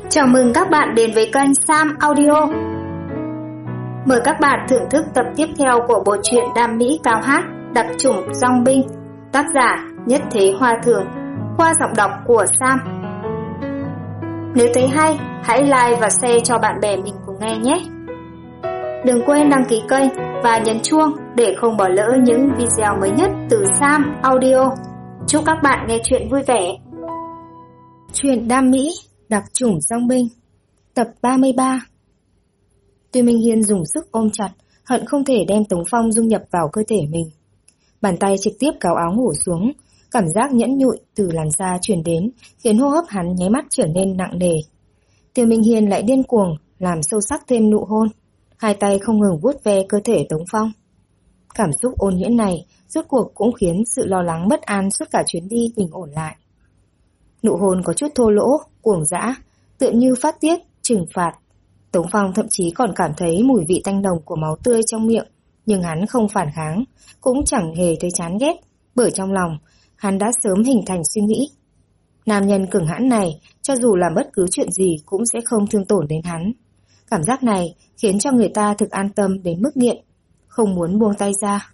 Chào mừng các bạn đến với kênh Sam Audio. Mời các bạn thưởng thức tập tiếp theo của bộ truyện Đam Mỹ Cao Hát Đặc chủng Dong Binh, tác giả Nhất Thế Hoa Thường, qua giọng đọc của Sam. Nếu thấy hay, hãy like và share cho bạn bè mình cùng nghe nhé. Đừng quên đăng ký kênh và nhấn chuông để không bỏ lỡ những video mới nhất từ Sam Audio. Chúc các bạn nghe chuyện vui vẻ. Truyện Đam Mỹ Đặc chủng Dong Binh, tập 33. Tiêu Minh Hiên dùng sức ôm chặt, hận không thể đem Tống Phong dung nhập vào cơ thể mình. Bàn tay trực tiếp kéo áo ngủ xuống, cảm giác nhẫn nhụi từ làn da truyền đến, khiến hô hấp hắn nháy mắt trở nên nặng nề. Tiêu Minh Hiên lại điên cuồng, làm sâu sắc thêm nụ hôn, hai tay không ngừng vuốt ve cơ thể Tống Phong. Cảm xúc ôn nhuyễn này rốt cuộc cũng khiến sự lo lắng bất an suốt cả chuyến đi bình ổn lại. Nụ hôn có chút thô lỗ, cuồng dã, tựa như phát tiết, trừng phạt. Tống Phong thậm chí còn cảm thấy mùi vị tanh nồng của máu tươi trong miệng, nhưng hắn không phản kháng, cũng chẳng hề thấy chán ghét, bởi trong lòng, hắn đã sớm hình thành suy nghĩ. Nam nhân cường hãn này, cho dù làm bất cứ chuyện gì cũng sẽ không thương tổn đến hắn. Cảm giác này khiến cho người ta thực an tâm đến mức nghiện, không muốn buông tay ra.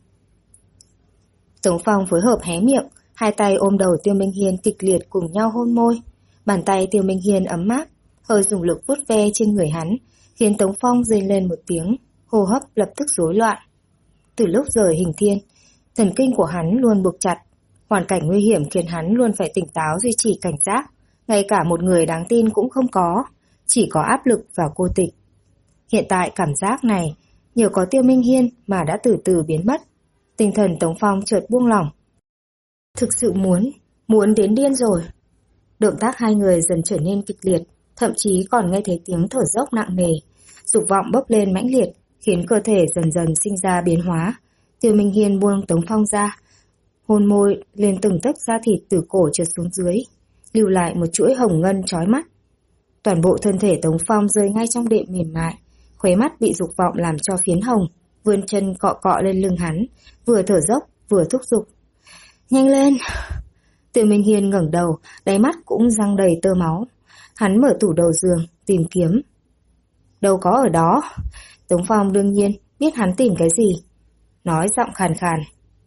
Tống Phong phối hợp hé miệng, hai tay ôm đầu Tiêu Minh Hiên kịch liệt cùng nhau hôn môi. Bàn tay Tiêu Minh Hiên ấm áp, hơi dùng lực vuốt ve trên người hắn, khiến Tống Phong rên lên một tiếng, hô hấp lập tức rối loạn. Từ lúc rời Hình Thiên, thần kinh của hắn luôn buộc chặt, hoàn cảnh nguy hiểm khiến hắn luôn phải tỉnh táo duy trì cảnh giác, ngay cả một người đáng tin cũng không có, chỉ có áp lực và cô tịch. Hiện tại cảm giác này, nhờ có Tiêu Minh Hiên mà đã từ từ biến mất. Tinh thần Tống Phong chợt buông lỏng. Thực sự muốn đến điên rồi. Động tác hai người dần trở nên kịch liệt, thậm chí còn nghe thấy tiếng thở dốc nặng nề. Dục vọng bốc lên mãnh liệt, khiến cơ thể dần dần sinh ra biến hóa. Tiêu Minh Hiên buông Tống Phong ra, hôn môi lên từng tấc da thịt từ cổ trượt xuống dưới, lưu lại một chuỗi hồng ngân chói mắt. Toàn bộ thân thể Tống Phong rơi ngay trong đệm mềm mại, khóe mắt bị dục vọng làm cho phiến hồng, vươn chân cọ cọ lên lưng hắn, vừa thở dốc vừa thúc giục. Nhanh lên! Tiêu Minh Hiên ngẩng đầu, đáy mắt cũng răng đầy tơ máu. Hắn mở tủ đầu giường, tìm kiếm. Đâu có ở đó. Tống Phong đương nhiên biết hắn tìm cái gì. Nói giọng khàn khàn.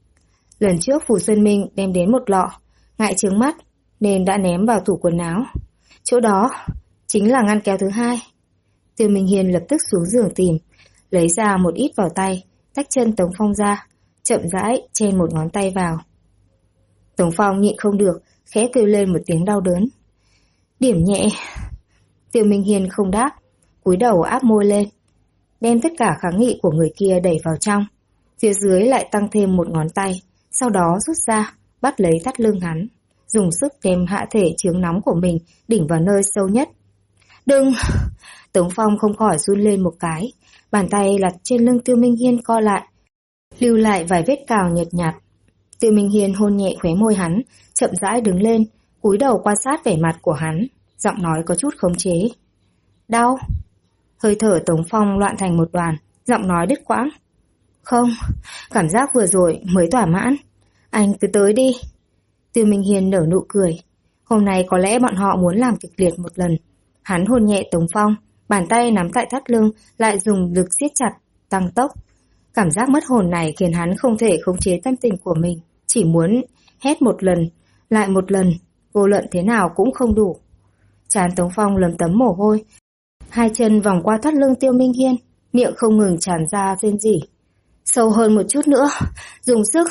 Lần trước Phù Xuân Minh đem đến một lọ, ngại chướng mắt nên đã ném vào tủ quần áo. Chỗ đó chính là ngăn kéo thứ hai. Tiêu Minh Hiên lập tức xuống giường tìm, lấy ra một ít vào tay, tách chân Tống Phong ra, chậm rãi chen một ngón tay vào. Tống Phong nhịn không được, khẽ kêu lên một tiếng đau đớn. Điểm nhẹ. Tiêu Minh Hiên không đáp, cúi đầu áp môi lên, đem tất cả kháng nghị của người kia đẩy vào trong. Phía dưới lại tăng thêm một ngón tay, sau đó rút ra, bắt lấy thắt lưng hắn, dùng sức đem hạ thể chướng nóng của mình đỉnh vào nơi sâu nhất. Đừng! Tống Phong không khỏi run lên một cái, bàn tay đặt trên lưng Tiêu Minh Hiên co lại, lưu lại vài vết cào nhợt nhạt. Tiêu Minh Hiên hôn nhẹ khóe môi hắn, chậm rãi đứng lên, cúi đầu quan sát vẻ mặt của hắn, giọng nói có chút khống chế. Đau? Hơi thở Tống Phong loạn thành một đoàn, giọng nói đứt quãng. Không, cảm giác vừa rồi mới thỏa mãn. Anh cứ tới đi. Tiêu Minh Hiên nở nụ cười. Hôm nay có lẽ bọn họ muốn làm kịch liệt một lần. Hắn hôn nhẹ Tống Phong, bàn tay nắm tại thắt lưng, lại dùng lực siết chặt, tăng tốc. Cảm giác mất hồn này khiến hắn không thể khống chế tâm tình của mình, chỉ muốn hét một lần, lại một lần, vô luận thế nào cũng không đủ. Trán Tống Phong lấm tấm mồ hôi, hai chân vòng qua thắt lưng Tiêu Minh Hiên, miệng không ngừng tràn ra rên rỉ. Sâu hơn một chút nữa, dùng sức.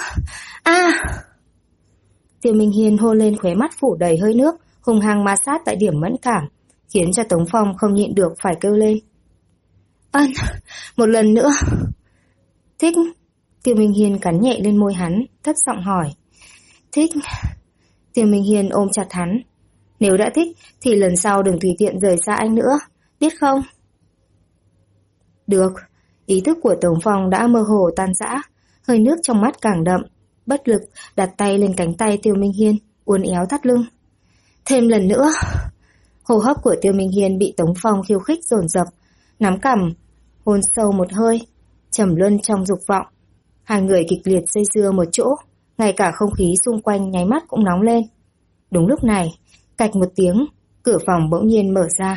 Tiêu Minh Hiên hôn lên khóe mắt phủ đầy hơi nước, hung hăng ma sát tại điểm mẫn cảm, khiến cho Tống Phong không nhịn được phải kêu lên. Ân, một lần nữa. Thích. Tiêu Minh Hiên cắn nhẹ lên môi hắn, thấp giọng hỏi. Thích. Tiêu Minh Hiên ôm chặt hắn. Nếu đã thích thì lần sau đừng tùy tiện rời xa anh nữa, biết không? Được. Ý thức của Tống Phong đã mơ hồ tan rã, hơi nước trong mắt càng đậm, bất lực đặt tay lên cánh tay Tiêu Minh Hiên, uốn éo thắt lưng. Thêm lần nữa. Hô hấp của Tiêu Minh Hiên bị Tống Phong khiêu khích dồn dập, nắm cằm, hôn sâu một hơi, trầm luân trong dục vọng. Hai người kịch liệt dây dưa một chỗ, ngay cả không khí xung quanh nháy mắt cũng nóng lên. Đúng lúc này, cạch một tiếng, cửa phòng bỗng nhiên mở ra.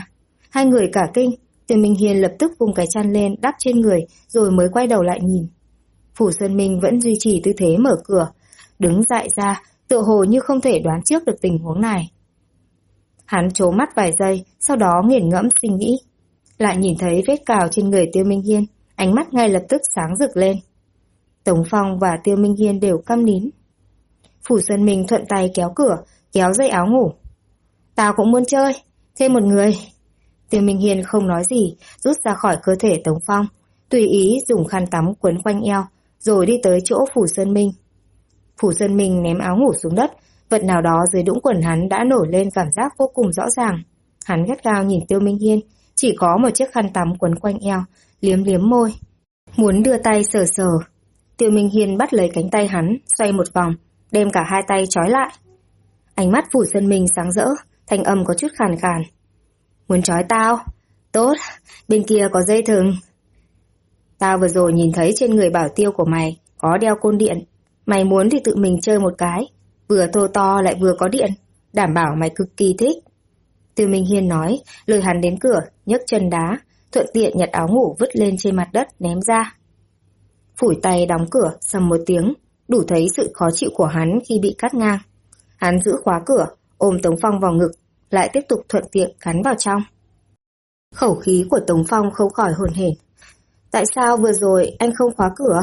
Hai người cả kinh, Tiêu Minh Hiên lập tức vung cái chăn lên đắp trên người rồi mới quay đầu lại nhìn. Phủ Sơn Minh vẫn duy trì tư thế mở cửa, đứng dại ra, tựa hồ như không thể đoán trước được tình huống này. Hắn trố mắt vài giây, sau đó nghiền ngẫm suy nghĩ. Lại nhìn thấy vết cào trên người Tiêu Minh Hiên, ánh mắt ngay lập tức sáng rực lên. Tống Phong và Tiêu Minh Hiên đều câm nín. Phủ Sơn Minh thuận tay kéo cửa, kéo dây áo ngủ. Tao cũng muốn chơi, thêm một người. Tiêu Minh Hiên không nói gì, rút ra khỏi cơ thể Tống Phong, tùy ý dùng khăn tắm quấn quanh eo, rồi đi tới chỗ Phủ Sơn Minh. Phủ Sơn Minh ném áo ngủ xuống đất, vật nào đó dưới đũng quần hắn đã nổi lên cảm giác vô cùng rõ ràng. Hắn gắt gao nhìn Tiêu Minh Hiên, chỉ có một chiếc khăn tắm quấn quanh eo, liếm liếm môi. Muốn đưa tay sờ sờ. Tiêu Minh Hiên bắt lấy cánh tay hắn, xoay một vòng, đem cả hai tay trói lại. Ánh mắt Phủ Sơn Minh sáng rỡ, thanh âm có chút khàn khàn. Muốn trói tao? Tốt, bên kia có dây thừng. Tao vừa rồi nhìn thấy trên người bảo tiêu của mày có đeo côn điện. Mày muốn thì tự mình chơi một cái, vừa thô to lại vừa có điện, đảm bảo mày cực kỳ thích. Tiêu Minh Hiên nói, lôi hắn đến cửa, nhấc chân đá, thuận tiện nhặt áo ngủ vứt lên trên mặt đất ném ra. Phủi tay đóng cửa, sầm một tiếng, đủ thấy sự khó chịu của hắn khi bị cắt ngang. Hắn giữ khóa cửa, ôm Tống Phong vào ngực, lại tiếp tục thuận tiện cắn vào trong. Khẩu khí của Tống Phong không khỏi hồn hển. Tại sao vừa rồi anh không khóa cửa?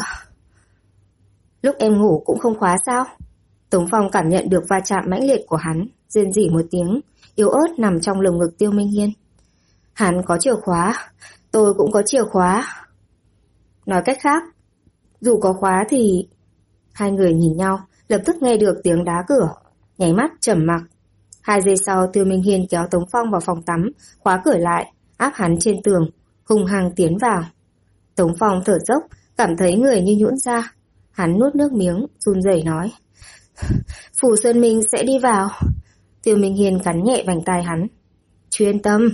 Lúc em ngủ cũng không khóa sao? Tống Phong cảm nhận được va chạm mãnh liệt của hắn, rên rỉ một tiếng, yếu ớt nằm trong lồng ngực Tiêu Minh Hiên. Hắn có chìa khóa, tôi cũng có chìa khóa. Nói cách khác, dù có khóa thì... Hai người nhìn nhau, lập tức nghe được tiếng đá cửa, nháy mắt trầm mặc. 2 giây sau, Tiêu Minh Hiên kéo Tống Phong vào phòng tắm, khóa cửa lại, áp hắn trên tường, hung hăng tiến vào. Tống Phong thở dốc, cảm thấy người như nhũn ra. Hắn nuốt nước miếng, run rẩy nói. Phủ Sơn Minh sẽ đi vào. Tiêu Minh Hiên cắn nhẹ vành tai hắn. Chuyên tâm.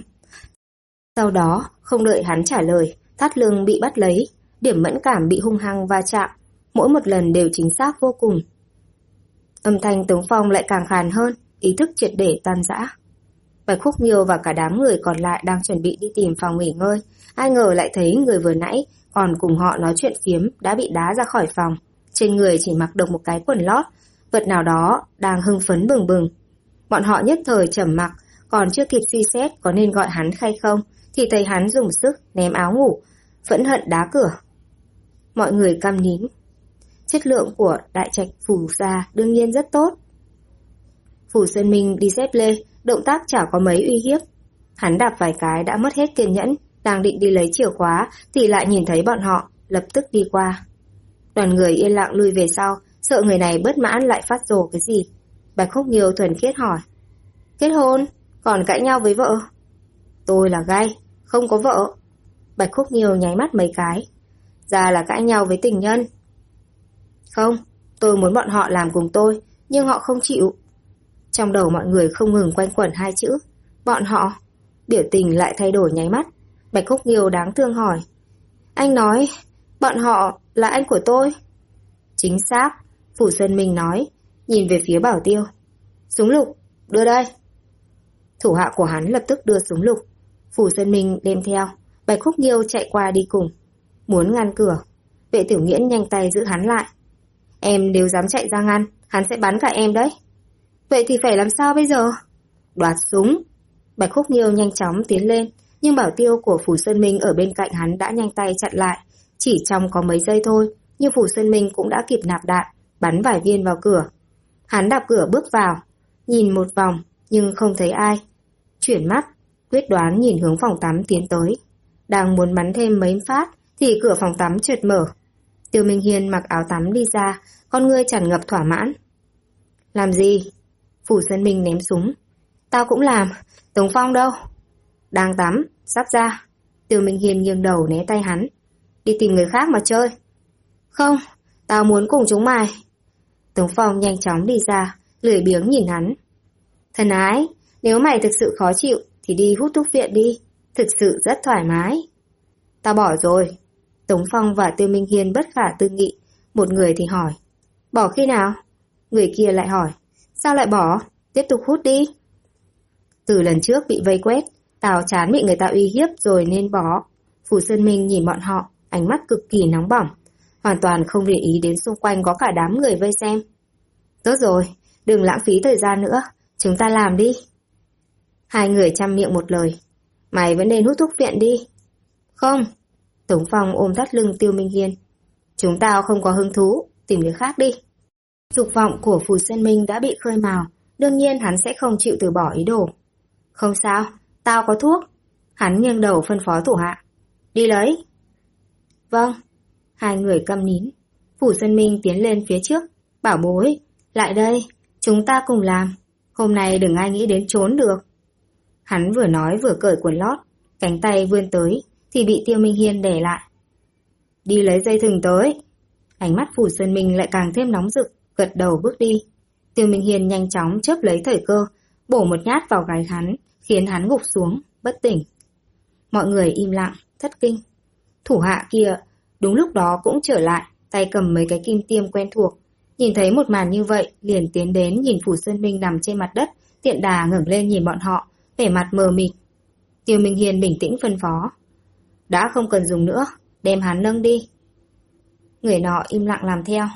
Sau đó, không đợi hắn trả lời, thắt lưng bị bắt lấy, điểm mẫn cảm bị hung hăng va chạm, mỗi một lần đều chính xác vô cùng. Âm thanh Tống Phong lại càng khàn hơn, ý thức triệt để tan rã. Bạch Khúc Nghiêu và cả đám người còn lại đang chuẩn bị đi tìm phòng nghỉ ngơi, ai ngờ lại thấy người vừa nãy còn cùng họ nói chuyện phiếm đã bị đá ra khỏi phòng, trên người chỉ mặc được một cái quần lót, vật nào đó đang hưng phấn bừng bừng. Bọn họ nhất thời trầm mặc, còn chưa kịp suy xét có nên gọi hắn hay không, thì thấy hắn dùng sức ném áo ngủ, phẫn hận đá cửa. Mọi người câm nín. Chất lượng của đại trạch Phủ gia đương nhiên rất tốt. Phủ Sơn Minh đi dép lê, động tác chả có mấy uy hiếp. Hắn đạp vài cái đã mất hết kiên nhẫn, đang định đi lấy chìa khóa thì lại nhìn thấy bọn họ, lập tức đi qua. Đoàn người yên lặng lui về sau, sợ người này bất mãn lại phát rồ cái gì. Bạch Khúc Nghiêu thuần khiết hỏi. Kết hôn, còn cãi nhau với vợ? Tôi là gay, không có vợ. Bạch Khúc Nghiêu nháy mắt mấy cái. Ra là cãi nhau với tình nhân. Không, tôi muốn bọn họ làm cùng tôi, nhưng họ không chịu. Trong đầu mọi người không ngừng quanh quẩn hai chữ. Bọn họ. Biểu tình lại thay đổi nháy mắt. Bạch Khúc Nghiêu đáng thương hỏi. Anh nói, bọn họ là anh của tôi. Chính xác, Phủ Sơn Minh nói, nhìn về phía Bảo Tiêu. Súng lục, đưa đây. Thủ hạ của hắn lập tức đưa súng lục. Phủ Sơn Minh đem theo. Bạch Khúc Nghiêu chạy qua đi cùng, muốn ngăn cửa. Vệ Tiểu Nghiễn nhanh tay giữ hắn lại. Em nếu dám chạy ra ngăn, hắn sẽ bắn cả em đấy. Vậy thì phải làm sao bây giờ? Đoạt súng. Bạch Khúc Nghiêu nhanh chóng tiến lên, nhưng Bảo Tiêu của Phủ Sơn Minh ở bên cạnh hắn đã nhanh tay chặn lại. Chỉ trong có mấy giây thôi, nhưng Phủ Sơn Minh cũng đã kịp nạp đạn, bắn vài viên vào cửa. Hắn đạp cửa bước vào, nhìn một vòng nhưng không thấy ai. Chuyển mắt, quyết đoán nhìn hướng phòng tắm tiến tới. Đang muốn bắn thêm mấy phát thì cửa phòng tắm chợt mở. Tiêu Minh Hiên mặc áo tắm đi ra, con ngươi tràn ngập thỏa mãn. Làm gì? Phủ Sơn Minh ném súng. Tao cũng làm, Tống Phong đâu? Đang tắm, sắp ra. Tiêu Minh Hiên nghiêng đầu né tay hắn. Đi tìm người khác mà chơi. Không, tao muốn cùng chúng mày. Tống Phong nhanh chóng đi ra, lười biếng nhìn hắn. Thân ái, nếu mày thực sự khó chịu thì đi hút thuốc viện đi, thực sự rất thoải mái. Tao bỏ rồi. Tống Phong và Tiêu Minh Hiên bất khả tư nghị, một người thì hỏi. Bỏ khi nào? Người kia lại hỏi. Sao lại bỏ? Tiếp tục hút đi. Từ lần trước bị vây quét, Tao chán bị người ta uy hiếp rồi nên bỏ. Phù Sơn Minh nhìn bọn họ, ánh mắt cực kỳ nóng bỏng, hoàn toàn không để ý đến xung quanh có cả đám người vây xem. Tốt rồi, đừng lãng phí thời gian nữa, chúng ta làm đi. Hai người chăm miệng một lời. Mày vẫn nên hút thuốc viện đi. Không. Tống Phong ôm thắt lưng Tiêu Minh Hiên. Chúng tao không có hứng thú, tìm người khác đi. Dục vọng của Phù Sơn Minh đã bị khơi mào, đương nhiên hắn sẽ không chịu từ bỏ ý đồ. Không sao, tao có thuốc. Hắn nghiêng đầu phân phó thủ hạ. Đi lấy. Vâng. Hai người câm nín. Phù Sơn Minh tiến lên phía trước. Bảo bối, lại đây, chúng ta cùng làm. Hôm nay đừng ai nghĩ đến trốn được. Hắn vừa nói vừa cởi quần lót, cánh tay vươn tới thì bị Tiêu Minh Hiên đè lại. Đi lấy dây thừng tới. Ánh mắt Phù Sơn Minh lại càng thêm nóng rực, gật đầu bước đi. Tiêu Minh Hiên nhanh chóng chớp lấy thời cơ, bổ một nhát vào gáy hắn, khiến hắn gục xuống, bất tỉnh. Mọi người im lặng, thất kinh. Thủ hạ kia đúng lúc đó cũng trở lại, tay cầm mấy cái kim tiêm quen thuộc. Nhìn thấy một màn như vậy, liền tiến đến nhìn Phù Sơn Minh nằm trên mặt đất, tiện đà ngẩng lên nhìn bọn họ, vẻ mặt mờ mịt. Tiêu Minh Hiên bình tĩnh phân phó. Đã không cần dùng nữa, đem hắn nâng đi. Người nọ im lặng làm theo.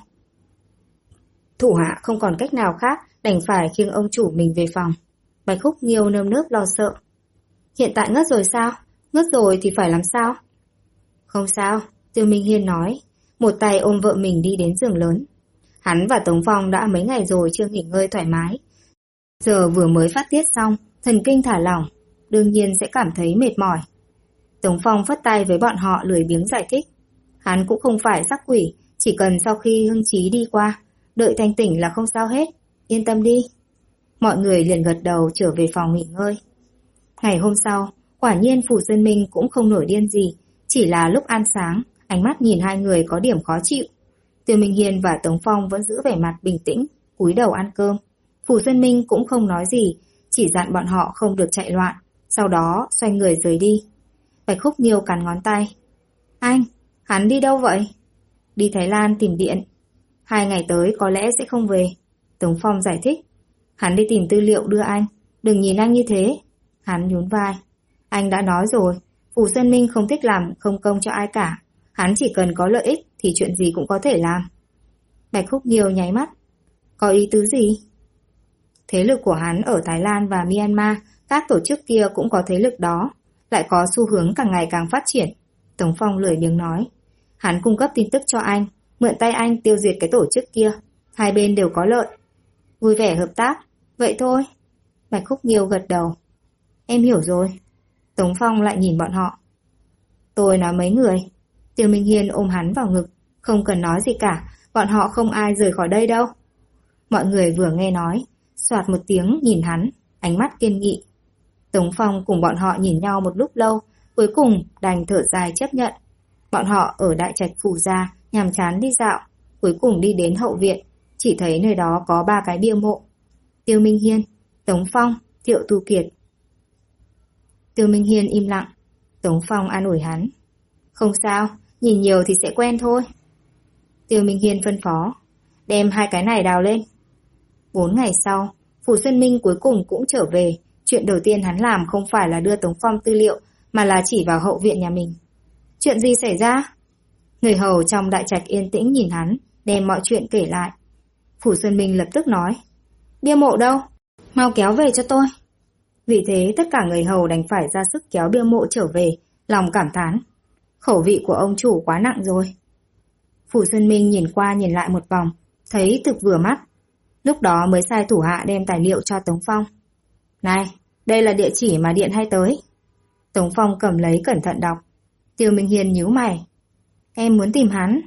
Thủ hạ không còn cách nào khác, đành phải khiêng ông chủ mình về phòng. Bạch Khúc Nghiêu nơm nớp lo sợ. Hiện tại ngất rồi sao? Ngất rồi thì phải làm sao? Không sao, Tiêu Minh Hiên nói, một tay ôm vợ mình đi đến giường lớn. Hắn và Tống Phong đã mấy ngày rồi chưa nghỉ ngơi thoải mái. Giờ vừa mới phát tiết xong, thần kinh thả lỏng, đương nhiên sẽ cảm thấy mệt mỏi. Tống Phong phất tay với bọn họ lười biếng giải thích. Hắn cũng không phải sắc quỷ, chỉ cần sau khi hưng trí đi qua, đợi thanh tỉnh là không sao hết, yên tâm đi. Mọi người liền gật đầu trở về phòng nghỉ ngơi. Ngày hôm sau, quả nhiên Phù Sơn Minh cũng không nổi điên gì, chỉ là lúc ăn sáng, ánh mắt nhìn hai người có điểm khó chịu. Tiêu Minh Hiên và Tống Phong vẫn giữ vẻ mặt bình tĩnh, cúi đầu ăn cơm. Phù Sơn Minh cũng không nói gì, chỉ dặn bọn họ không được chạy loạn, sau đó xoay người rời đi. Bạch Khúc Nghiêu cắn ngón tay. Anh, hắn đi đâu vậy? Đi Thái Lan tìm điện. 2 ngày tới có lẽ sẽ không về. Tống Phong giải thích. Hắn đi tìm tư liệu đưa anh, đừng nhìn anh như thế. Hắn nhún vai. Anh đã nói rồi, Phù Sơn Minh không thích làm không công cho ai cả. Hắn chỉ cần có lợi ích thì chuyện gì cũng có thể làm. Bạch Khúc Nghiêu nháy mắt. Có ý tứ gì? Thế lực của hắn ở Thái Lan và Myanmar, các tổ chức kia cũng có thế lực đó, lại có xu hướng càng ngày càng phát triển. Tống Phong lười biếng nói. Hắn cung cấp tin tức cho anh, mượn tay anh tiêu diệt cái tổ chức kia. Hai bên đều có lợi. Vui vẻ hợp tác. Vậy thôi. Bạch Khúc Nghiêu gật đầu. Em hiểu rồi. Tống Phong lại nhìn bọn họ. Tôi nói mấy người. Tiêu Minh Hiên ôm hắn vào ngực. Không cần nói gì cả, bọn họ không ai rời khỏi đây đâu. Mọi người vừa nghe nói, soạt một tiếng nhìn hắn, ánh mắt kiên nghị. Tống Phong cùng bọn họ nhìn nhau một lúc lâu, cuối cùng đành thở dài chấp nhận. Bọn họ ở đại trạch Phù gia, nhàm chán đi dạo, cuối cùng đi đến hậu viện, chỉ thấy nơi đó có 3 cái bia mộ. Tiêu Minh Hiên, Tống Phong, Thiệu Tu Kiệt. Tiêu Minh Hiên im lặng, Tống Phong an ủi hắn. Không sao, nhìn nhiều thì sẽ quen thôi. Tiêu Minh Hiên phân phó, đem 2 cái này đào lên. 4 ngày sau, Phù Sơn Minh cuối cùng cũng trở về. Chuyện đầu tiên hắn làm không phải là đưa Tống Phong tư liệu, mà là chỉ vào hậu viện nhà mình. Chuyện gì xảy ra? Người hầu trong đại trạch yên tĩnh nhìn hắn, đem mọi chuyện kể lại. Phù Sơn Minh lập tức nói, bia mộ đâu? Mau kéo về cho tôi. Vì thế tất cả người hầu đành phải ra sức kéo bia mộ trở về, lòng cảm thán. Khẩu vị của ông chủ quá nặng rồi. Phù Sơn Minh nhìn qua nhìn lại một vòng, thấy thực vừa mắt. Lúc đó mới sai thủ hạ đem tài liệu cho Tống Phong. Này, đây là địa chỉ mà điện hay tới. Tống Phong cầm lấy cẩn thận đọc. Tiêu Minh Hiên nhíu mày. Em muốn tìm hắn.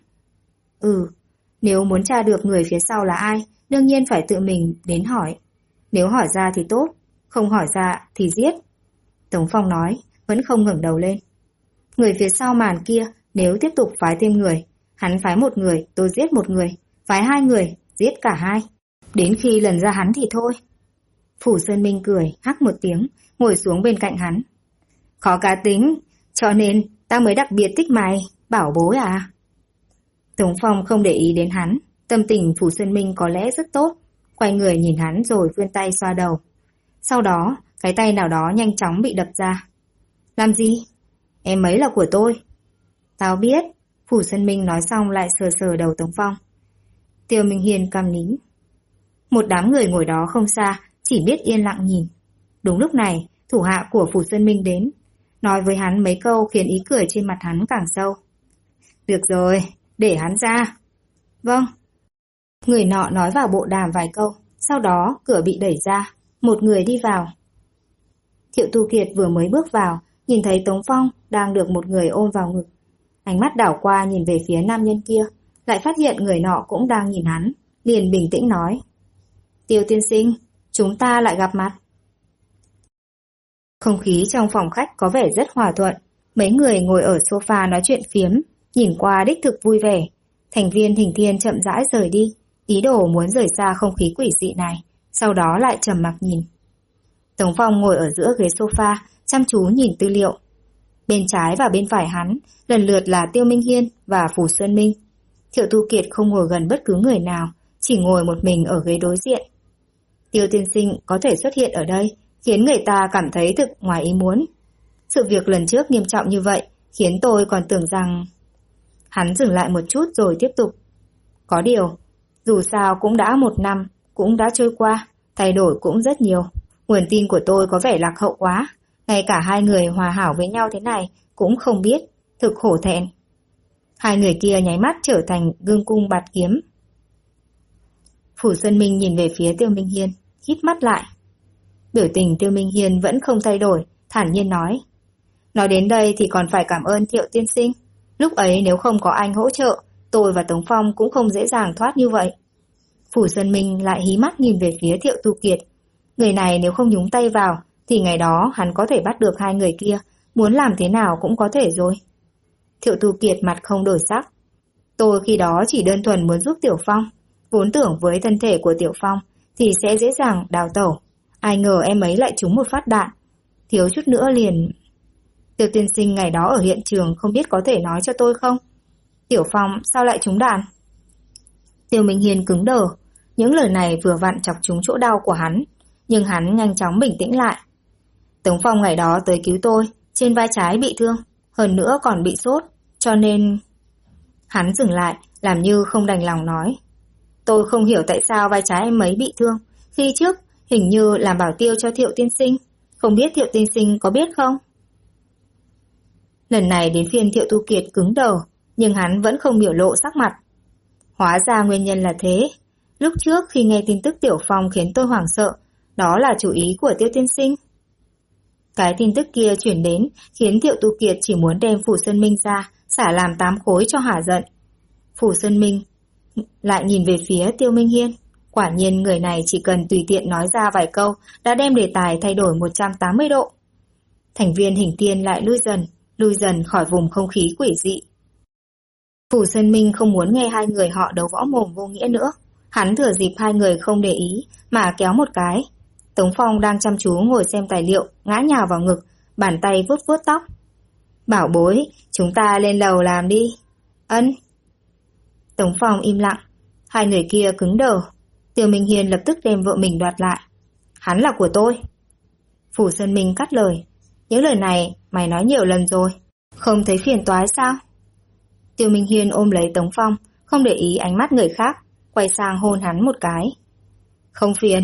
Nếu muốn tra được người phía sau là ai, đương nhiên phải tự mình đến hỏi. Nếu hỏi ra thì tốt, không hỏi ra thì giết. Tống Phong nói, vẫn không ngẩng đầu lên. Người phía sau màn kia, nếu tiếp tục phái thêm người, hắn phái 1 người, tôi giết 1 người, phái 2 người, giết cả 2. Đến khi lần ra hắn thì thôi. Phù Sơn Minh cười, hắc một tiếng, ngồi xuống bên cạnh hắn. Khó cá tính, cho nên ta mới đặc biệt thích mày, bảo bối à. Tống Phong không để ý đến hắn, tâm tình Phù Sơn Minh có lẽ rất tốt, quay người nhìn hắn rồi vươn tay xoa đầu. Sau đó, cái tay nào đó nhanh chóng bị đập ra, Làm gì? Em ấy là của tôi. Tao biết. Phủ Xuân Minh nói xong lại sờ sờ đầu Tống Phong. Tiêu Minh Hiên câm nín. Một đám người ngồi đó không xa, chỉ biết yên lặng nhìn. Đúng lúc này, thủ hạ của Phủ Xuân Minh đến, nói với hắn mấy câu khiến ý cười trên mặt hắn càng sâu. Được rồi, để hắn ra. Vâng. Người nọ nói vào bộ đàm vài câu, sau đó cửa bị đẩy ra, một người đi vào. Thiệu Tu Kiệt vừa mới bước vào, nhìn thấy Tống Phong đang được một người ôm vào ngực. Ánh mắt đảo qua nhìn về phía nam nhân kia, lại phát hiện người nọ cũng đang nhìn hắn, liền bình tĩnh nói. Tiêu tiên sinh, chúng ta lại gặp mặt. Không khí trong phòng khách có vẻ rất hòa thuận, mấy người ngồi ở sofa nói chuyện phiếm, nhìn qua đích thực vui vẻ. Thành viên Hình Thiên chậm rãi rời đi, ý đồ muốn rời xa không khí quỷ dị này, sau đó lại trầm mặc nhìn. Tống Phong ngồi ở giữa ghế sofa, chăm chú nhìn tư liệu. Bên trái và bên phải hắn, lần lượt là Tiêu Minh Hiên và Phủ Xuân Minh. Thiệu Tu Kiệt không ngồi gần bất cứ người nào, chỉ ngồi một mình ở ghế đối diện. Tiêu tiên sinh có thể xuất hiện ở đây, khiến người ta cảm thấy thực ngoài ý muốn. Sự việc lần trước nghiêm trọng như vậy, khiến tôi còn tưởng rằng... Hắn dừng lại một chút rồi tiếp tục. Có điều, dù sao cũng đã 1 năm, cũng đã trôi qua, thay đổi cũng rất nhiều. Nguồn tin của tôi có vẻ lạc hậu quá, ngay cả hai người hòa hảo với nhau thế này cũng không biết, thực hổ thẹn. Hai người kia nháy mắt trở thành gương cung bạt kiếm. Phủ Xuân Minh nhìn về phía Tiêu Minh Hiên, híp mắt lại. Biểu tình Tiêu Minh Hiên vẫn không thay đổi, thản nhiên nói. Nói đến đây thì còn phải cảm ơn Thiệu tiên sinh. Lúc ấy nếu không có anh hỗ trợ, tôi và Tống Phong cũng không dễ dàng thoát như vậy. Phủ Xuân Minh lại hí mắt nhìn về phía Thiệu Tu Kiệt. Người này nếu không nhúng tay vào, thì ngày đó hắn có thể bắt được hai người kia, muốn làm thế nào cũng có thể rồi. Thiệu Tu Kiệt mặt không đổi sắc. Tôi khi đó chỉ đơn thuần muốn giúp Tiểu Phong, vốn tưởng với thân thể của Tiểu Phong thì sẽ dễ dàng đào tẩu. Ai ngờ em ấy lại trúng một phát đạn, thiếu chút nữa liền... Tiêu tiên sinh ngày đó ở hiện trường không biết có thể nói cho tôi không? Tiểu Phong sao lại trúng đạn? Tiêu Minh Hiên cứng đờ, những lời này vừa vặn chọc trúng chỗ đau của hắn, nhưng hắn nhanh chóng bình tĩnh lại. Tống Phong ngày đó tới cứu tôi, trên vai trái bị thương, hơn nữa còn bị sốt, cho nên... Hắn dừng lại, làm như không đành lòng nói. Tôi không hiểu tại sao vai trái em ấy bị thương, khi trước hình như làm bảo tiêu cho Thiệu tiên sinh, không biết Thiệu tiên sinh có biết không? Lần này đến phiên Thiệu Tu Kiệt cứng đờ, nhưng hắn vẫn không biểu lộ sắc mặt. Hóa ra nguyên nhân là thế. Lúc trước khi nghe tin tức Tiểu Phong khiến tôi hoảng sợ, đó là chủ ý của Tiêu tiên sinh. Cái tin tức kia chuyển đến khiến Thiệu Tu Kiệt chỉ muốn đem Phủ Xuân Minh ra, xả làm 8 khối cho hả giận. Phủ Xuân Minh lại nhìn về phía Tiêu Minh Hiên. Quả nhiên người này chỉ cần tùy tiện nói ra vài câu đã đem đề tài thay đổi 180 độ. Thành viên Hình Tiên lại lui dần khỏi vùng không khí quỷ dị. Phủ Xuân Minh không muốn nghe hai người họ đấu võ mồm vô nghĩa nữa. Hắn thừa dịp hai người không để ý mà kéo một cái. Tống Phong đang chăm chú ngồi xem tài liệu, ngã nhào vào ngực, bàn tay vuốt vuốt tóc. Bảo bối, chúng ta lên lầu làm đi. Ân. Tống Phong im lặng, hai người kia cứng đờ. Tiêu Minh Hiên lập tức đem vợ mình đoạt lại. Hắn là của tôi. Phủ Xuân Minh cắt lời. Những lời này mày nói nhiều lần rồi, không thấy phiền toái sao? Tiêu Minh Hiên ôm lấy Tống Phong, không để ý ánh mắt người khác, quay sang hôn hắn một cái. Không phiền.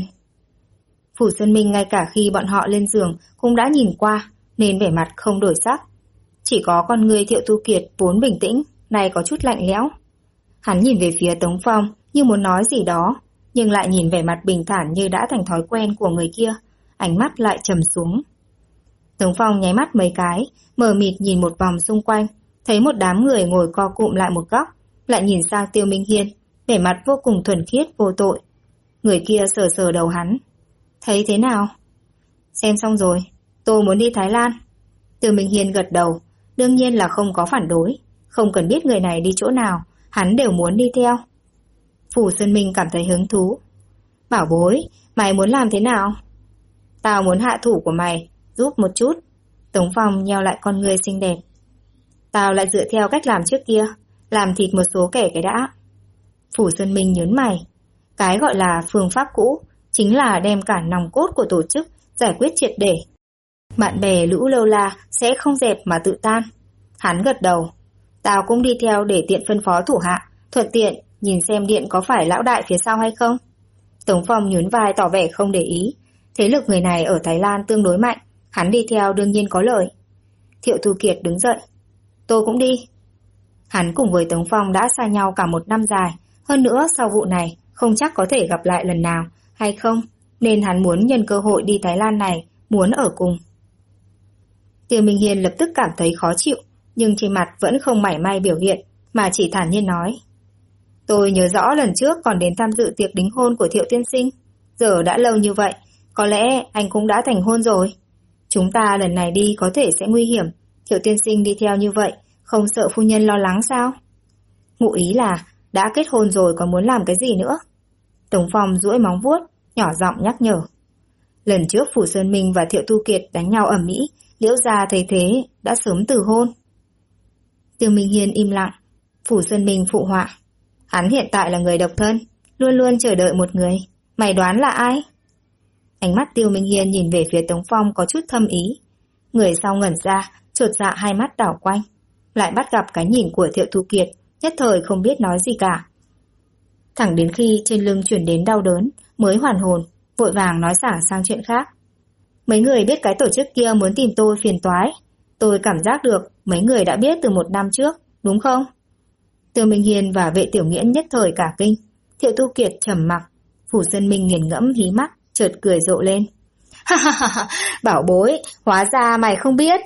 Phủ Xuân Minh ngay cả khi bọn họ lên giường cũng đã nhìn qua, nên vẻ mặt không đổi sắc. Chỉ có con người Thiệu Tu Kiệt vốn bình tĩnh, này có chút lạnh lẽo. Hắn nhìn về phía Tống Phong như muốn nói gì đó, nhưng lại nhìn vẻ mặt bình thản như đã thành thói quen của người kia, ánh mắt lại trầm xuống. Tống Phong nháy mắt mấy cái, mờ mịt nhìn một vòng xung quanh, thấy một đám người ngồi co cụm lại một góc, lại nhìn sang Tiêu Minh Hiên, vẻ mặt vô cùng thuần khiết vô tội. Người kia sờ sờ đầu hắn. Thấy thế nào? Xem xong rồi, tôi muốn đi Thái Lan. Tiêu Minh Hiên gật đầu, đương nhiên là không có phản đối, không cần biết người này đi chỗ nào, hắn đều muốn đi theo. Phủ Xuân Minh cảm thấy hứng thú. Bảo bối, mày muốn làm thế nào? Tao muốn hạ thủ của mày, giúp một chút. Tống Phong nheo lại con ngươi xinh đẹp. Tao lại dựa theo cách làm trước kia, làm thịt một số kẻ cái đã. Phủ Xuân Minh nhớn mày. Cái gọi là phương pháp cũ chính là đem cả nòng cốt của tổ chức giải quyết triệt để. Bạn bè lũ lâu la sẽ không dẹp mà tự tan. Hắn gật đầu. Tao cũng đi theo để tiện phân phó thủ hạ, thuận tiện nhìn xem Điện có phải lão đại phía sau hay không. Tống Phong nhún vai tỏ vẻ không để ý. Thế lực người này ở Thái Lan tương đối mạnh, hắn đi theo đương nhiên có lợi. Thiệu Thu Kiệt đứng dậy. Tôi cũng đi. Hắn cùng với Tống Phong đã xa nhau cả một năm dài, hơn nữa sau vụ này không chắc có thể gặp lại lần nào hay không, nên hắn muốn nhân cơ hội đi Thái Lan này, muốn ở cùng. Tiêu Minh Hiên lập tức cảm thấy khó chịu, nhưng trên mặt vẫn không mảy may biểu hiện, mà chỉ thản nhiên nói. Tôi nhớ rõ lần trước còn đến tham dự tiệc đính hôn của Thiệu tiên sinh, giờ đã lâu như vậy, có lẽ anh cũng đã thành hôn rồi. Chúng ta lần này đi có thể sẽ nguy hiểm, Thiệu tiên sinh đi theo như vậy, không sợ phu nhân lo lắng sao? Ngụ ý là đã kết hôn rồi còn muốn làm cái gì nữa? Tống Phong duỗi móng vuốt, nhỏ giọng nhắc nhở. Lần trước Phủ Sơn Minh và Thiệu Thu Kiệt đánh nhau ầm ĩ, Liễu gia thấy thế đã sớm từ hôn. Tiêu Minh Hiên im lặng. Phủ Sơn Minh phụ họa. Hắn hiện tại là người độc thân, luôn luôn chờ đợi một người. Mày đoán là ai? Ánh mắt Tiêu Minh Hiên nhìn về phía Tống Phong có chút thâm ý. Người sau ngẩn ra, chột dạ hai mắt đảo quanh. Lại bắt gặp cái nhìn của Thiệu Thu Kiệt, nhất thời không biết nói gì cả. Thẳng đến khi trên lưng chuyển đến đau đớn, mới hoàn hồn, vội vàng nói xả sang chuyện khác. Mấy người biết cái tổ chức kia muốn tìm tôi phiền toái. Tôi cảm giác được mấy người đã biết từ một năm trước, đúng không? Tiêu Minh Hiên và Vệ Tiểu Nghiễn nhất thời cả kinh. Thiệu Thu Kiệt trầm mặc. Phủ Sơn Minh nghiền ngẫm hí mắt, chợt cười rộ lên. Ha ha ha, bảo bối, hóa ra mày không biết.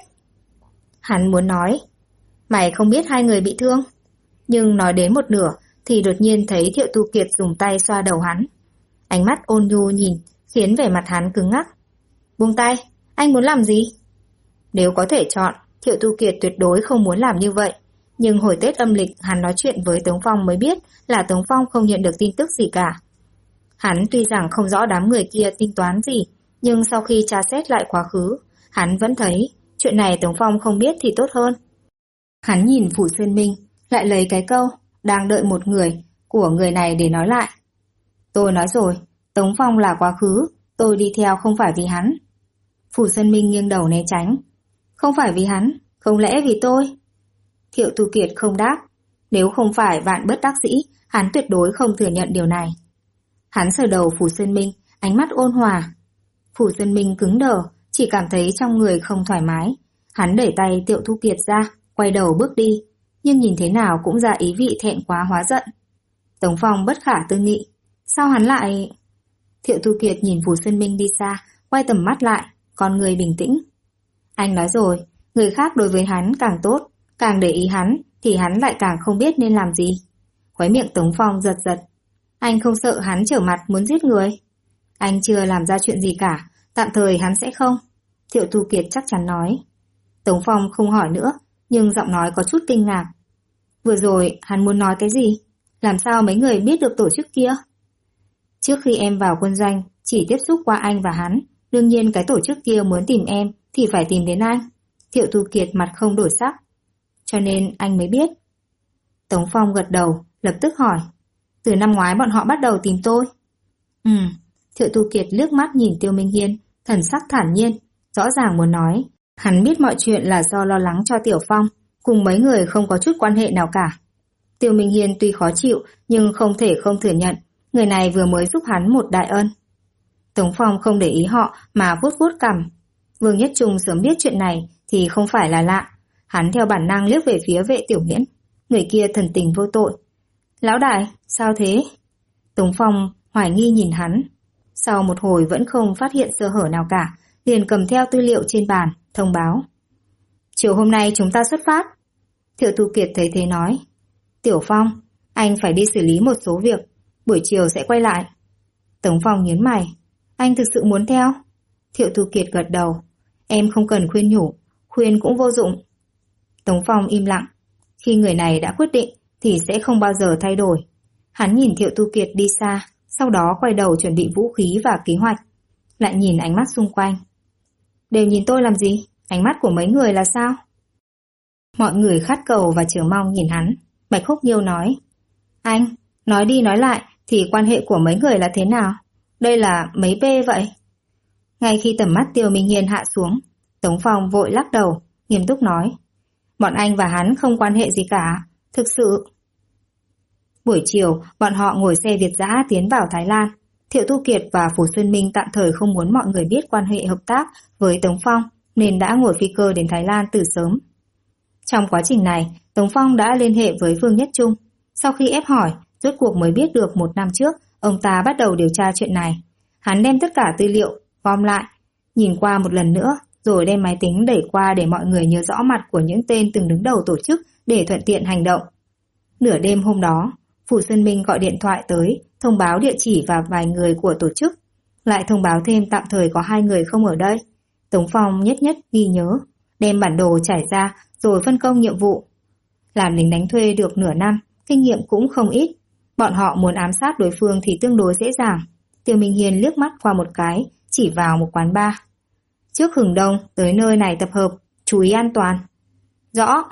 Hắn muốn nói, mày không biết hai người bị thương. Nhưng nói đến một nửa thì đột nhiên thấy Thiệu Thu Kiệt dùng tay xoa đầu hắn. Ánh mắt ôn nhu nhìn, khiến vẻ mặt hắn cứng ngắc. Buông tay, anh muốn làm gì? Nếu có thể chọn, Thiệu Thu Kiệt tuyệt đối không muốn làm như vậy. Nhưng hồi Tết âm lịch hắn nói chuyện với Tống Phong mới biết là Tống Phong không nhận được tin tức gì cả. Hắn tuy rằng không rõ đám người kia tính toán gì, nhưng sau khi tra xét lại quá khứ, hắn vẫn thấy chuyện này Tống Phong không biết thì tốt hơn. Hắn nhìn Phủ Sơn Minh, lại lấy cái câu đang đợi một người của người này để nói lại. Tôi nói rồi, Tống Phong là quá khứ, tôi đi theo không phải vì hắn. Phủ Sơn Minh nghiêng đầu né tránh. Không phải vì hắn, không lẽ vì tôi? Thiệu Thu Kiệt không đáp. Nếu không phải vạn bất đắc dĩ, hắn tuyệt đối không thừa nhận điều này. Hắn sờ đầu Phủ Sơn Minh, ánh mắt ôn hòa. Phủ Sơn Minh cứng đờ, chỉ cảm thấy trong người không thoải mái. Hắn đẩy tay Thiệu Thu Kiệt ra, quay đầu bước đi, nhưng nhìn thế nào cũng ra ý vị thẹn quá hóa giận. Tống Phong bất khả tư nghị. Sao hắn lại... Thiệu Thu Kiệt nhìn Phủ Sơn Minh đi xa, quay tầm mắt lại, con người bình tĩnh. Anh nói rồi, người khác đối với hắn càng tốt, càng để ý hắn thì hắn lại càng không biết nên làm gì. Khóe miệng Tống Phong giật giật. Anh không sợ hắn trở mặt muốn giết người? Anh chưa làm ra chuyện gì cả, tạm thời hắn sẽ không. Thiệu Thu Kiệt chắc chắn nói. Tống Phong không hỏi nữa, nhưng giọng nói có chút kinh ngạc. Vừa rồi hắn muốn nói cái gì? Làm sao mấy người biết được tổ chức kia? Trước khi em vào quân doanh, chỉ tiếp xúc qua anh và hắn. Đương nhiên cái tổ chức kia muốn tìm em thì phải tìm đến anh. Thiệu Thu Kiệt mặt không đổi sắc. Cho nên anh mới biết. Tống Phong gật đầu, lập tức hỏi. Từ năm ngoái bọn họ bắt đầu tìm tôi. Thiệu Thu Kiệt liếc mắt nhìn Tiêu Minh Hiên, thần sắc thản nhiên, rõ ràng muốn nói. Hắn biết mọi chuyện là do lo lắng cho Tiểu Phong, cùng mấy người không có chút quan hệ nào cả. Tiêu Minh Hiên tuy khó chịu, nhưng không thể không thừa nhận, người này vừa mới giúp hắn một đại ân. Tống Phong không để ý họ mà vuốt vuốt cằm. Vương Nhất Trung sớm biết chuyện này thì không phải là lạ. Hắn theo bản năng liếc về phía Vệ Tiểu Nghiễn. Người kia thần tình vô tội. Lão đại, sao thế? Tống Phong hoài nghi nhìn hắn. Sau một hồi vẫn không phát hiện sơ hở nào cả, liền cầm theo tư liệu trên bàn, thông báo. Chiều hôm nay chúng ta xuất phát. Thiệu Thu Kiệt thấy thế nói. Tiểu Phong, anh phải đi xử lý một số việc, buổi chiều sẽ quay lại. Tống Phong nhướng mày. Anh thực sự muốn theo? Thiệu Thu Kiệt gật đầu. Em không cần khuyên nhủ, khuyên cũng vô dụng. Tống Phong im lặng. Khi người này đã quyết định thì sẽ không bao giờ thay đổi. Hắn nhìn Thiệu Thu Kiệt đi xa, sau đó quay đầu chuẩn bị vũ khí và kế hoạch. Lại nhìn ánh mắt xung quanh. Đều nhìn tôi làm gì? Ánh mắt của mấy người là sao? Mọi người khát cầu và chờ mong nhìn hắn. Bạch Húc Nhiêu nói. Anh, nói đi nói lại thì quan hệ của mấy người là thế nào? Đây là mấy bê vậy? Ngay khi tầm mắt Tiêu Minh Hiên hạ xuống, Tống Phong vội lắc đầu, nghiêm túc nói. Bọn anh và hắn không quan hệ gì cả, thực sự. Buổi chiều, bọn họ ngồi xe Việt dã tiến vào Thái Lan. Thiệu Tu Kiệt và Phủ Xuân Minh tạm thời không muốn mọi người biết quan hệ hợp tác với Tống Phong, nên đã ngồi phi cơ đến Thái Lan từ sớm. Trong quá trình này, Tống Phong đã liên hệ với Vương Nhất Trung. Sau khi ép hỏi, rốt cuộc mới biết được 1 năm trước, ông ta bắt đầu điều tra chuyện này. Hắn đem tất cả tư liệu, gom lại, nhìn qua một lần nữa, rồi đem máy tính đẩy qua để mọi người nhớ rõ mặt của những tên từng đứng đầu tổ chức để thuận tiện hành động. Nửa đêm hôm đó, Phủ Xuân Minh gọi điện thoại tới, thông báo địa chỉ và vài người của tổ chức. Lại thông báo thêm tạm thời có 2 người không ở đây. Tống Phong nhất nhất ghi nhớ, đem bản đồ trải ra rồi phân công nhiệm vụ. Làm lính đánh thuê được nửa năm, kinh nghiệm cũng không ít. Bọn họ muốn ám sát đối phương thì tương đối dễ dàng. Tiêu Minh Hiên liếc mắt qua một cái, chỉ vào một quán bar. Trước hừng đông, tới nơi này tập hợp, chú ý an toàn. Rõ.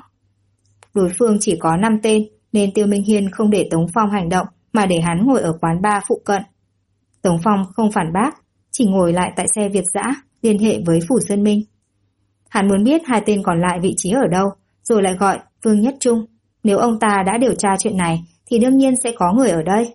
Đối phương chỉ có 5 tên, nên Tiêu Minh Hiên không để Tống Phong hành động, mà để hắn ngồi ở quán bar phụ cận. Tống Phong không phản bác, chỉ ngồi lại tại xe Việt dã, liên hệ với Phủ Xuân Minh. Hắn muốn biết 2 tên còn lại vị trí ở đâu, rồi lại gọi Vương Nhất Trung. Nếu ông ta đã điều tra chuyện này, thì đương nhiên sẽ có người ở đây.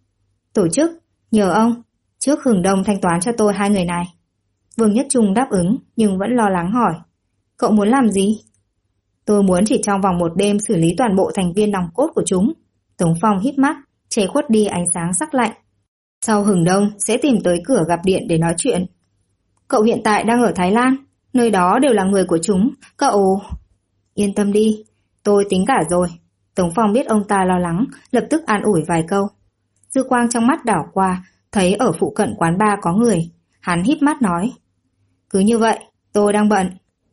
Tổ chức, nhờ ông, trước hừng đông thanh toán cho tôi 2 người này. Vương Nhất Trung đáp ứng, nhưng vẫn lo lắng hỏi. Cậu muốn làm gì? Tôi muốn chỉ trong vòng 1 đêm xử lý toàn bộ thành viên nòng cốt của chúng. Tống Phong híp mắt, che khuất đi ánh sáng sắc lạnh. Sau hừng đông sẽ tìm tới cửa gặp điện để nói chuyện. Cậu hiện tại đang ở Thái Lan, nơi đó đều là người của chúng, cậu... Yên tâm đi, tôi tính cả rồi. Tống Phong biết ông ta lo lắng, lập tức an ủi vài câu. Dư quang trong mắt đảo qua, thấy ở phụ cận quán bar có người. Hắn híp mắt nói. Cứ như vậy, tôi đang bận.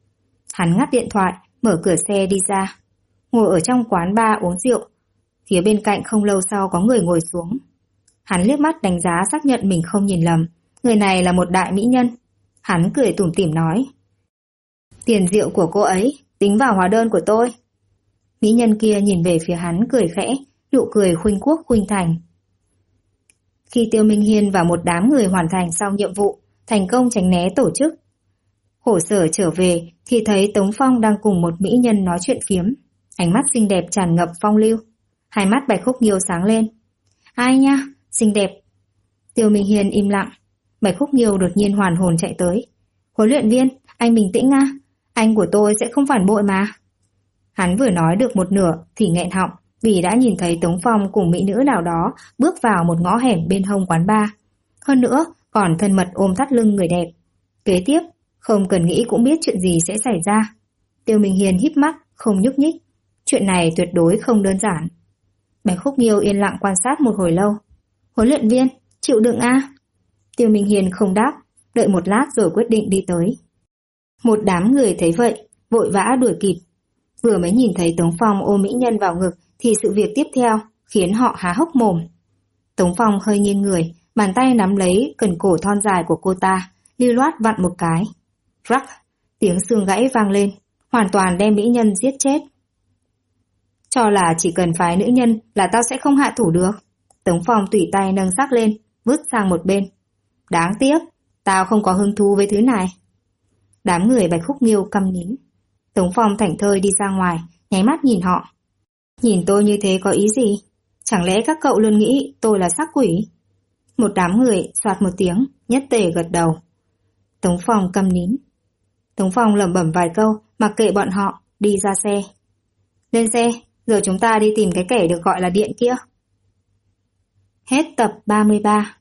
Hắn ngắt điện thoại, mở cửa xe đi ra. Ngồi ở trong quán bar uống rượu. Phía bên cạnh không lâu sau có người ngồi xuống. Hắn liếc mắt đánh giá xác nhận mình không nhìn lầm. Người này là một đại mỹ nhân. Hắn cười tủm tỉm nói. Tiền rượu của cô ấy tính vào hóa đơn của tôi. Mỹ nhân kia nhìn về phía hắn cười khẽ, nụ cười khuynh quốc khuynh thành. Khi Tiêu Minh Hiên và một đám người hoàn thành xong nhiệm vụ, thành công tránh né tổ chức. Khổ sở trở về thì thấy Tống Phong đang cùng một mỹ nhân nói chuyện phiếm. Ánh mắt xinh đẹp tràn ngập phong lưu. Hai mắt Bạch Khúc Nghiêu sáng lên. Ai nha, xinh đẹp. Tiêu Minh Hiên im lặng. Bạch Khúc Nghiêu đột nhiên hoàn hồn chạy tới. Huấn luyện viên, anh bình tĩnh à? Anh của tôi sẽ không phản bội mà. Hắn vừa nói được một nửa thì nghẹn họng vì đã nhìn thấy Tống Phong cùng mỹ nữ nào đó bước vào một ngõ hẻm bên hông quán bar. Hơn nữa còn thân mật ôm thắt lưng người đẹp. Kế tiếp, không cần nghĩ cũng biết chuyện gì sẽ xảy ra. Tiêu Minh Hiên híp mắt, không nhúc nhích. Chuyện này tuyệt đối không đơn giản. Bạch Khúc Nghiêu yên lặng quan sát một hồi lâu. Huấn luyện viên, chịu đựng a? Tiêu Minh Hiên không đáp, đợi một lát rồi quyết định đi tới. Một đám người thấy vậy, vội vã đuổi kịp. Vừa mới nhìn thấy Tống Phong ôm mỹ nhân vào ngực thì sự việc tiếp theo khiến họ há hốc mồm. Tống Phong hơi nghiêng người, bàn tay nắm lấy cần cổ thon dài của cô ta, lưu loát vặn một cái. Rắc, tiếng xương gãy vang lên, hoàn toàn đem mỹ nhân giết chết. Cho là chỉ cần phái nữ nhân là tao sẽ không hạ thủ được. Tống Phong tùy tay nâng xác lên, vứt sang một bên. Đáng tiếc, tao không có hứng thú với thứ này. Đám người Bạch Khúc Nghiêu câm nín. Tống Phong thảnh thơi đi ra ngoài, nháy mắt nhìn họ. Nhìn tôi như thế có ý gì? Chẳng lẽ các cậu luôn nghĩ tôi là xác quỷ? Một đám người soạt một tiếng, nhất tề gật đầu. Tống Phong câm nín. Tống Phong lẩm bẩm vài câu, mặc kệ bọn họ, đi ra xe. Lên xe, giờ chúng ta đi tìm cái kẻ được gọi là Điện kia. Hết tập 33.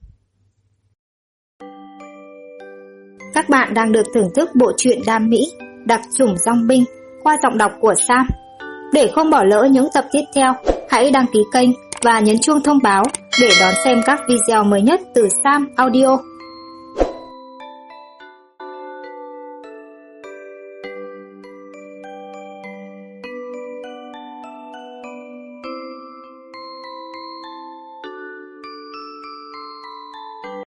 Các bạn đang được thưởng thức bộ truyện Đam Mỹ, Đặc chủng dòng binh qua giọng đọc của Sam. Để không bỏ lỡ những tập tiếp theo, hãy đăng ký kênh và nhấn chuông thông báo để đón xem các video mới nhất từ Sam Audio.